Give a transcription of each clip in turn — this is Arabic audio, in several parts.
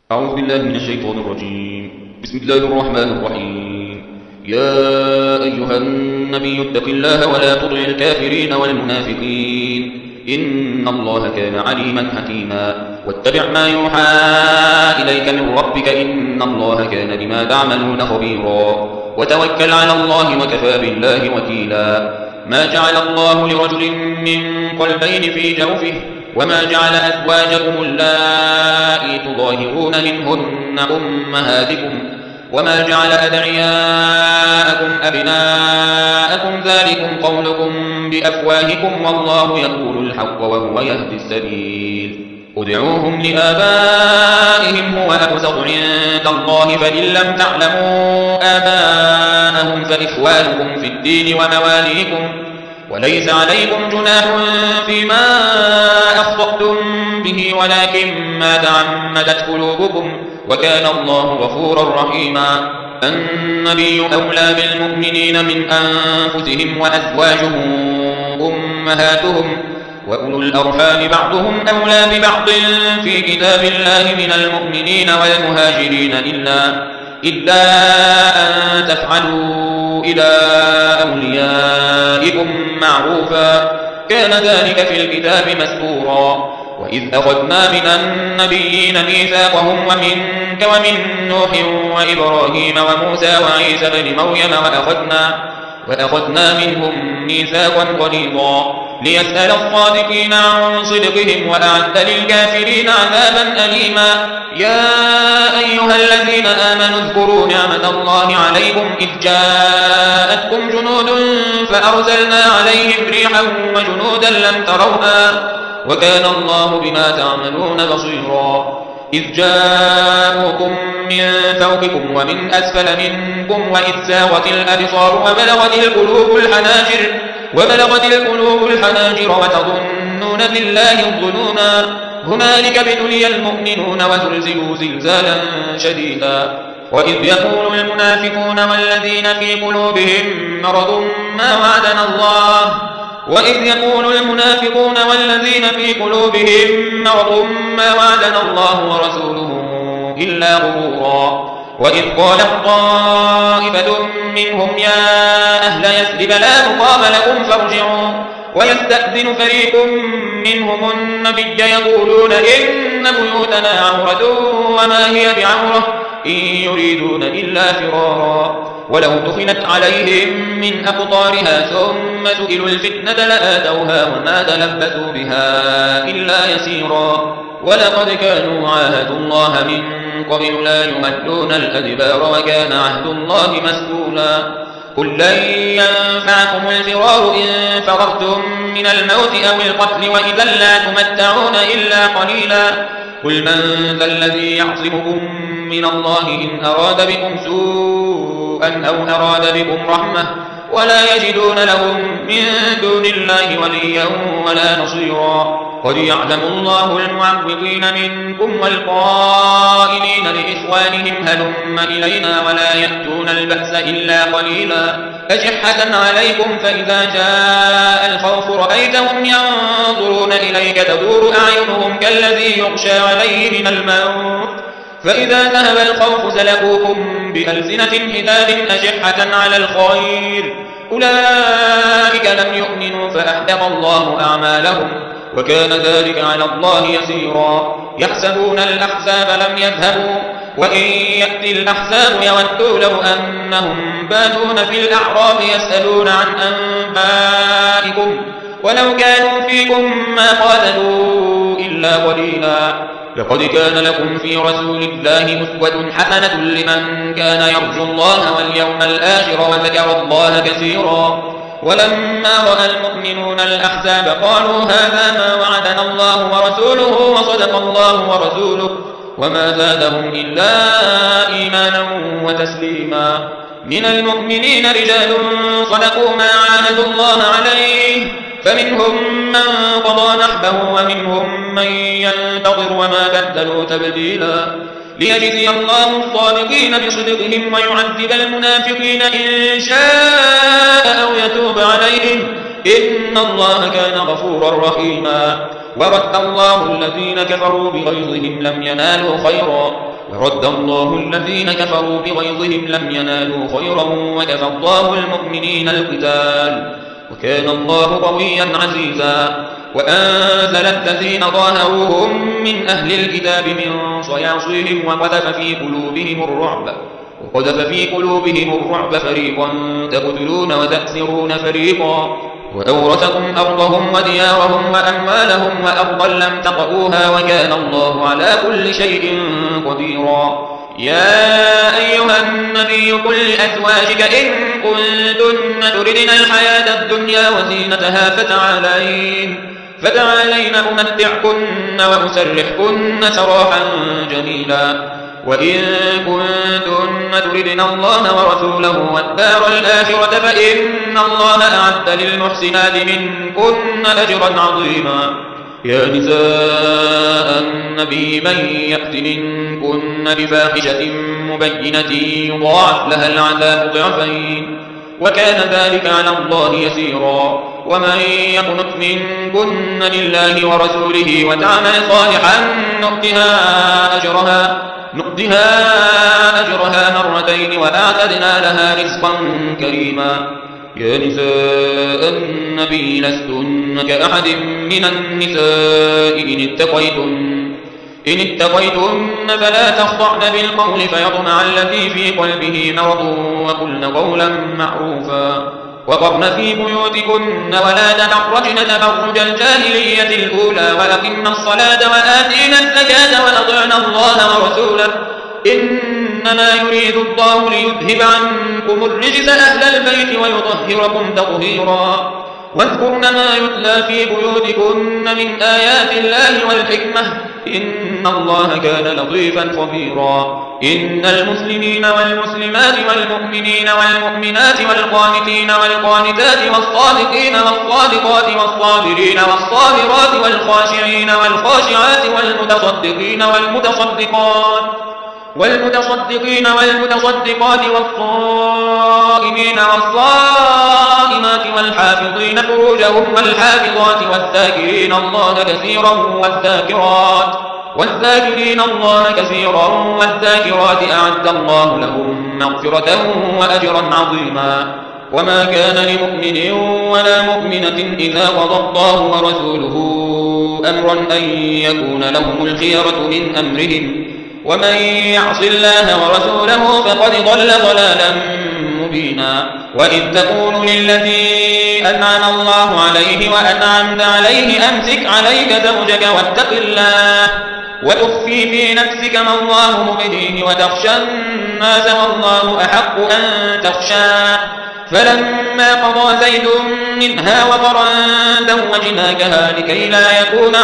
أعوذ بالله من الشيطان الرجيم. بسم الله الرحمن الرحيم. يا أيها النبي اتق الله ولا تطع الكافرين والمنافقين إن الله كان عليما حكيما واتبع ما يوحى إليك من ربك إن الله كان بما تعملون خبيرا وتوكل على الله وكفى بالله وكيلا. ما جعل الله لرجل من قلبين في جوفه وما جعل أزواجكم اللائي تظاهرون منهن أمهاتكم وما جعل أدعياءكم أبناءكم ذلكم قولكم بأفواهكم والله يقول الحق وهو يهدي السبيل. ادعوهم لآبائهم هو أقسط عند الله فإن لم تعلموا آباءهم فإخوانكم في الدين ومواليكم وليس عليكم جناح فيما أخطأتم به ولكن ما تعمدت قلوبكم وكان الله غفورا رحيما. النبي أولى بالمؤمنين من أنفسهم وأزواجهم أمهاتهم وأولو الأرحام بعضهم أولى ببعض في كتاب الله من المؤمنين والمهاجرين إلا أن تفعلوا إلى أوليائكم معروفا كان ذلك في الكتاب مسطورا. وإذ أخذنا من النبيين ميثاقهم ومنك ومن نوح وإبراهيم وموسى وعيسى بن مريم وأخذنا منهم ميثاقا غليظا ليسأل الصادقين عن صدقهم وأعد للكافرين عذابا أليما. يا أيها الذين آمنوا اذكروا نعمة الله عليكم إذ جاءتكم جنود فأرسلنا عليهم ريحا وجنودا لم تروها وكان الله بما تعملون بصيرا. إذ جاءوكم من فوقكم ومن أسفل منكم وإذ زاغت الأبصار وبلغت القلوب الحناجر وتظنون بالله الظنونا. هنالك ابتلي المؤمنون وزلزلوا زلزالا شديدا. وإذ يقول المنافقون والذين في قلوبهم مرض ما وعدنا الله ورسوله إلا غرورا. وإذ قالت طائفة منهم يا أهل يثرب لا مقام لكم فارجعوا ويستأذن فريق منهم النبي يقولون إن بيوتنا عورة وما هي بعورة إن يريدون إلا فرارا. ولو دخلت عليهم من أقطارها ثم سئلوا الفتنة لآتوها وما تلبثوا بها إلا يسيرا. ولقد كانوا عاهدوا الله من قبل لا يمدون الأدبار وكان عهد الله مسؤولا. قل لن ينفعكم الفرار إن فررتم من الموت أو القتل وإذا لا تمتعون إلا قليلا. قل من ذا الذي يعصمكم من الله إن أراد بكم سوءا أو أراد بكم رحمة ولا يجدون لهم من دون الله وليا ولا نصيرا. قد يعلم الله المعوقين منكم والقائلين لإخوانهم هلم إلينا ولا يأتون البأس إلا قليلا. أشحة عليكم فإذا جاء الخوف رأيتهم ينظرون إليك تدور أعينهم كالذي يغشى عليه من الموت فإذا ذهب الخوف سلقوكم بألسنة حداد أشحة على الخير أولئك لم يؤمنوا فأحبط الله أعمالهم وكان ذلك على الله يسيرا. يحسبون الأحزاب لم يذهبوا وإن يأتي الأحزاب يودوا لو أنهم بادون في الأعراب يسألون عن أنبائكم ولو كانوا فيكم ما قاتلوا إلا قليلا. لقد كان لكم في رسول الله أسوة حسنة لمن كان يرجو الله واليوم الآخر وذكر الله كثيرا. ولما رأى المؤمنون الأحزاب قالوا هذا ما وعدنا الله ورسوله وصدق الله ورسوله وما زادهم إلا إيمانا وتسليما. من المؤمنين رجال صدقوا ما عاهدوا الله عليه فمنهم من قضى نحبه ومنهم من ينتظر وما بدلوا تبديلا. ليجزي الله الصادقين بصدقهم ويعذب المنافقين إن شاء أو يتوب عليهم إن الله كان غفورا رحيما. ورد الله الذين كفروا بغيظهم لم ينالوا خيرا ورد الله الذين كفروا بغيظهم لم ينالوا خيرا وكفى الله المؤمنين القتال وكان الله قويا عزيزا وأنزل الذين ظاهروهم من أهل الكتاب من صياصيهم وقذف في قلوبهم الرعب فريقا تقتلون وتأسرون فريقا وأورثكم أرضهم وديارهم وأموالهم وأرضا لم تطئوها وكان الله على كل شيء قديرا. يا أيها النبي قل لأزواجك إن كنتن تردن الحياة الدنيا وزينتها فتعالين أمتعكن وأسرحكن سراحا جميلا. وإن كنتن تردن الله ورسوله والدار الآخرة فإن الله أعد للمحسنات منكن أجرا عظيما. يا نساء النبي من يأت منكن بفاحشة مبينة يضاعف لها العذاب ضعفين وكان ذلك على الله يسيرا. ومن يقنت منكن لله ورسوله وتعمل صالحا نؤتها أجرها مرتين وأعتدنا لها رزقا كريما. يا نساء النبي لستن كأحد من النساء إن اتقيتن فلا تخضعن بالقول فيطمع الذي في قلبه مرض وقلن قولا معروفا وقرن في بيوتكن ولا تبرجن تبرج الجاهلية الأولى وأقمن الصلاة وآتينا الزكاة وأطعنا الله ورسوله إنما يريد الله ليذهب عنكم الرجس أهل البيت ويطهركم تطهيرا. واذكرن ما يتلى في بيوتكن من آيات الله والحكمة إن الله كان لطيفا خبيرا. إن المسلمين والمسلمات والمؤمنين والمؤمنات والقانتين والقانتات والصادقين والصادقات والصابرين والصابرات والخاشعين والخاشعات والمتصدقين والمتصدقات والصائمين والصائمات والحافظين فروجهم والحافظات والذاكرين الله كثيرا والذاكرات أعد الله لهم مغفرة وأجرا عظيما. وما كان لمؤمن ولا مؤمنة إذا قضى الله ورسوله أمرا أن يكون لهم الخيرة من أمرهم ومن يعص الله ورسوله فقد ضل ضلالا مبينا. وإذ تقول للذي أنعم الله عليه وأنعمت عليه أمسك عليك زوجك واتق الله وتخفي في نفسك ما الله مبديه وتخشى الناس والله أحق أن تخشاه فلما قضى زيد منها وطرا زوجناكها لكي لا يكون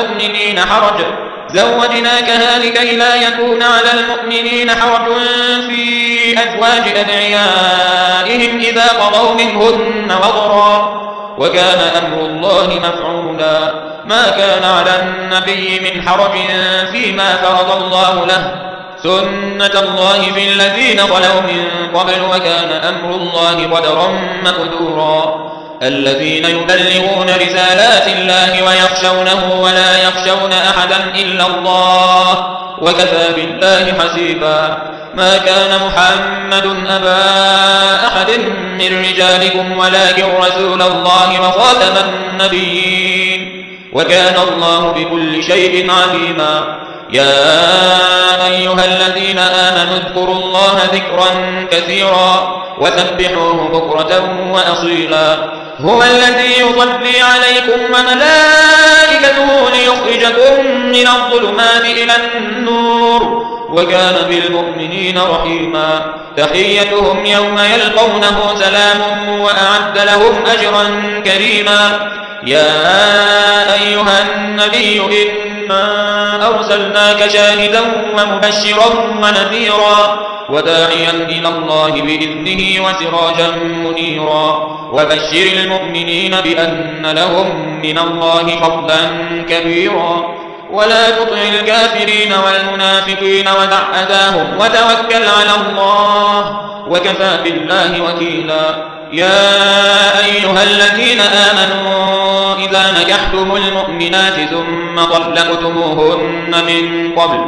على المؤمنين حرج في أزواج أدعيائهم إذا قضوا منهن وطرا وكان أمر الله مفعولا. ما كان على النبي من حرج فيما فرض الله له سنة الله في الذين خلوا من قبل وكان أمر الله قدرا مقدورا. الذين يبلغون رسالات الله ويخشونه ولا يخشون أحدا إلا الله وكفى بالله حسيبا. ما كان محمد أبا أحد من رجالكم ولكن رسول الله وخاتم النبيين وكان الله بكل شيء عليما. يا أيها الذين آمنوا اذكروا الله ذكرا كثيرا وسبحوه بكرة وأصيلا. هو الذي يصلي عليكم وملائكته ليخرجكم من الظلمات إلى النور وكان بالمؤمنين رحيما. تحيتهم يوم يلقونه سلام وأعد لهم أجرا كريما. يا أيها النبي إنا أرسلناك شاهدا ومبشرا ونذيرا وداعيا إلى الله بإذنه وسراجا منيرا وبشر المؤمنين بأن لهم من الله فضلا كبيرا. ولا تطع الكافرين والمنافقين ودع أذاهم وتوكل على الله وكفى بالله وكيلا. يا أيها الذين آمنوا إذا نكحتم المؤمنات ثم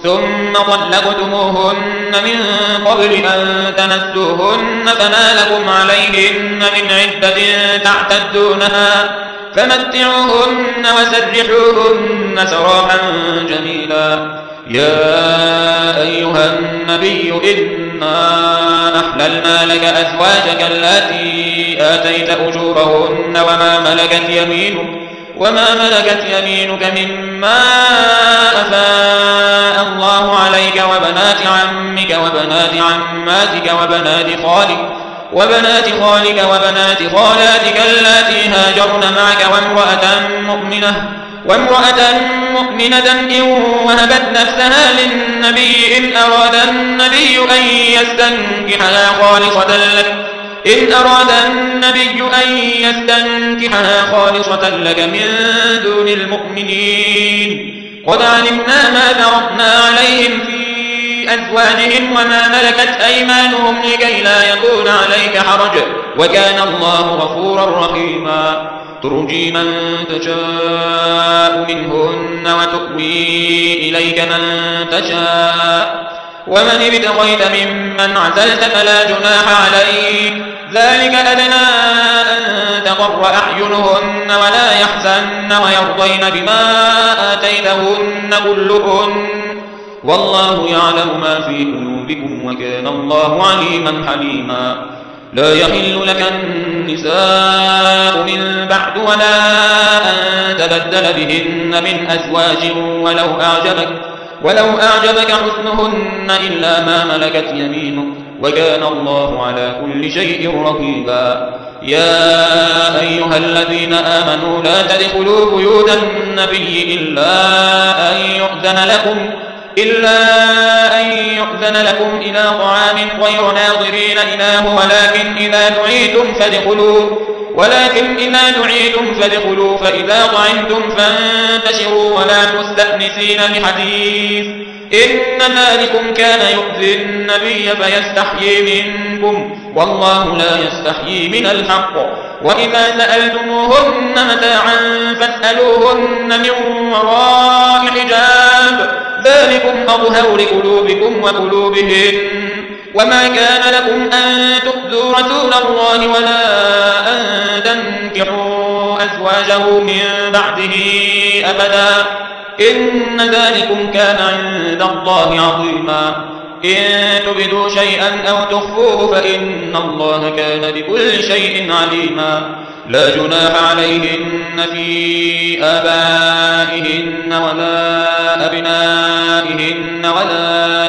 ثم طلقتموهن من قبل أن تمسوهن فما لكم عليهن من عدة تعتدونها فمتعوهن وسرحوهن سراحا جميلا. يا أيها النبي إنا أحللنا لك أزواجك اللاتي آتيت أجورهن وما ملكت يمينك مما أفاء الله عليك وبنات عمك وبنات عماتك وبنات خالك وبنات خالاتك اللاتي هاجرن معك وامرأة مؤمنة إن وهبت نفسها للنبي إن أراد النبي أن يستنكحها خالصة لك من دون المؤمنين. قد علمنا ما فرضنا عليهم في أزواجهم وما ملكت أيمانهم لكي لا يكون عليك حرج وكان الله غفورا رحيما. ترجي من تشاء منهن وتؤوي إليك من تشاء ومن ابتغيت ممن عزلت فلا جناح عليك ذلك أدنى أن تقر أعينهن ولا يحزن ويرضين بما آتيتهن كلهن والله يعلم ما في قلوبكم وكان الله عليما حليما. لا يحل لك النساء من بعد ولا أن تبدل بهن من أزواج ولو أعجبك حسنهن إلا ما ملكت يمينك وكان الله على كل شيء رقيبا. يا أيها الذين آمنوا لا تدخلوا بيوت النبي إلا أن يؤذن لكم إلى طعام غير ناظرين إناه ولكن إذا دعيتم فادخلوا فإذا طعمتم فانتشروا ولا مستأنسين لحديث إن ذلكم كان يؤذي النبي فيستحيي منكم والله لا يستحيي من الحق. وإذا سألتموهن متاعا فاسألوهن من وراء حجاب ذلكم أطهر لقلوبكم وقلوبهن. وما كان لكم أن تؤذوا رسول الله ولا أن تنكحوا أزواجه من بعده أبدا إن ذلكم كان عند الله عظيما. إن تبدوا شيئا أو تخفوه فإن الله كان بكل شيء عليما. لا جناح عليهن في آبائهن ولا أبنائهن ولا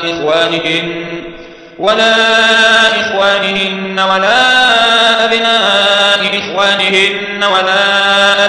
إخوانهن ولا أبناء إخوانهن ولا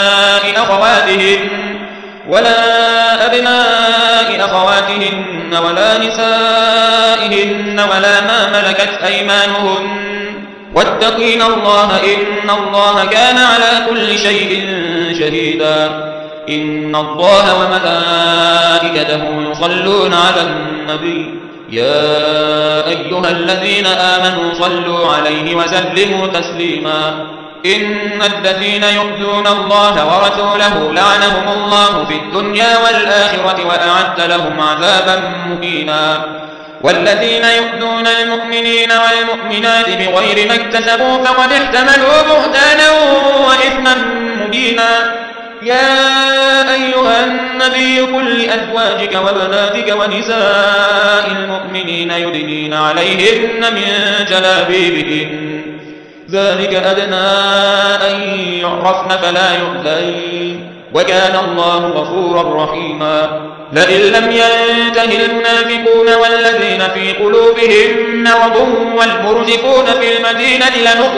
أبناء أخواتهن ولا نسائهن ولا ما ملكت أيمانهن واتقين الله إن الله كان على كل شيء شهيدا. إن الله وملائكته يصلون على النبي يا أيها الذين آمنوا صلوا عليه وسلموا تسليما. إن الذين يؤذون الله ورسوله لعنهم الله في الدنيا والآخرة وأعد لهم عذابا مهينا. والذين يؤذون المؤمنين والمؤمنات بغير ما اكتسبوا فقد احتملوا بهتانا وإثما مبينا. يا أيها النبي قل لأزواجك وبناتك ونساء المؤمنين يدنين عليهن من جلابيبهن ذلك أدنى أن يعرفن فلا يؤذين وكان الله غفورا رحيما. لئن لم ينته المنافقون والذين في قلوبهم مرض والمرجفون في المدينة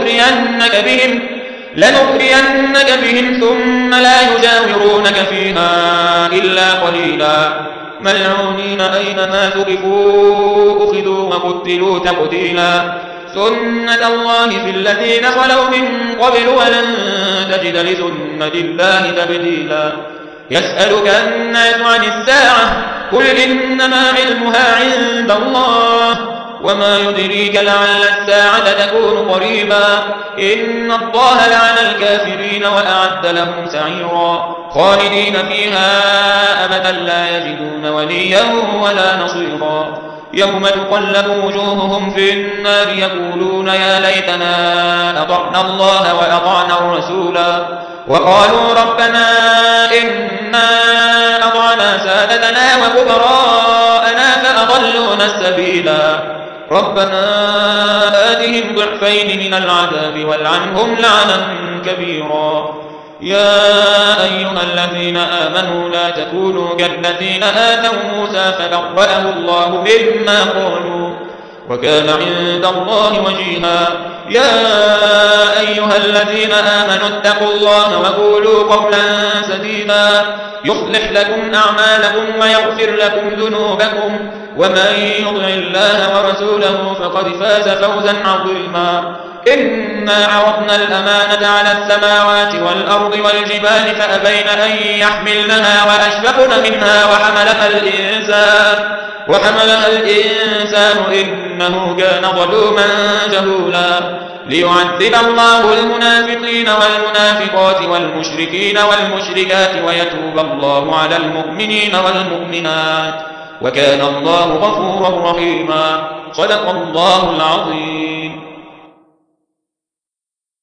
لنغرينك بهم ثم لا يجاورونك فيها إلا قليلا. ملعونين أينما ثقفوا أخذوا وقتلوا تقتيلا. سنة الله في الذين خلوا من قبل ولن تجد لسنة الله تبديلا. يسألك الناس عن الساعة قل إنما علمها عند الله وما يدريك لعل الساعة تكون قريبا إن الله لعن الكافرين وأعد لهم سعيرا خالدين فيها أبدا لا يجدون وليا ولا نصيرا يوم تقلب وجوههم في النار يقولون يا ليتنا أطعنا الله وأطعنا الرسولا وقالوا ربنا إنا أطعنا سادتنا وكبراءنا فأضلونا السبيلا ربنا آتهم ضعفين من العذاب والعنهم لعنا كبيرا يا أيها الذين آمنوا لا تكونوا كالذين آتوا موسى فبرأه الله مما قالوا وكان عند الله وجيها يا أيها الذين آمنوا اتقوا الله وقولوا قولا سديدا يصلح لكم أعمالكم ويغفر لكم ذنوبكم ومن يطع الله ورسوله فقد فاز فوزا عظيما إنا عرضنا الأمانة على السماوات والأرض والجبال فأبين أن يحملنها وأشفقن منها وحملها الإنسان إنه كان ظلوما جهولا ليعذب الله المنافقين والمنافقات والمشركين والمشركات ويتوب الله على المؤمنين والمؤمنات وكان الله غفورا رحيما صدق الله العظيم.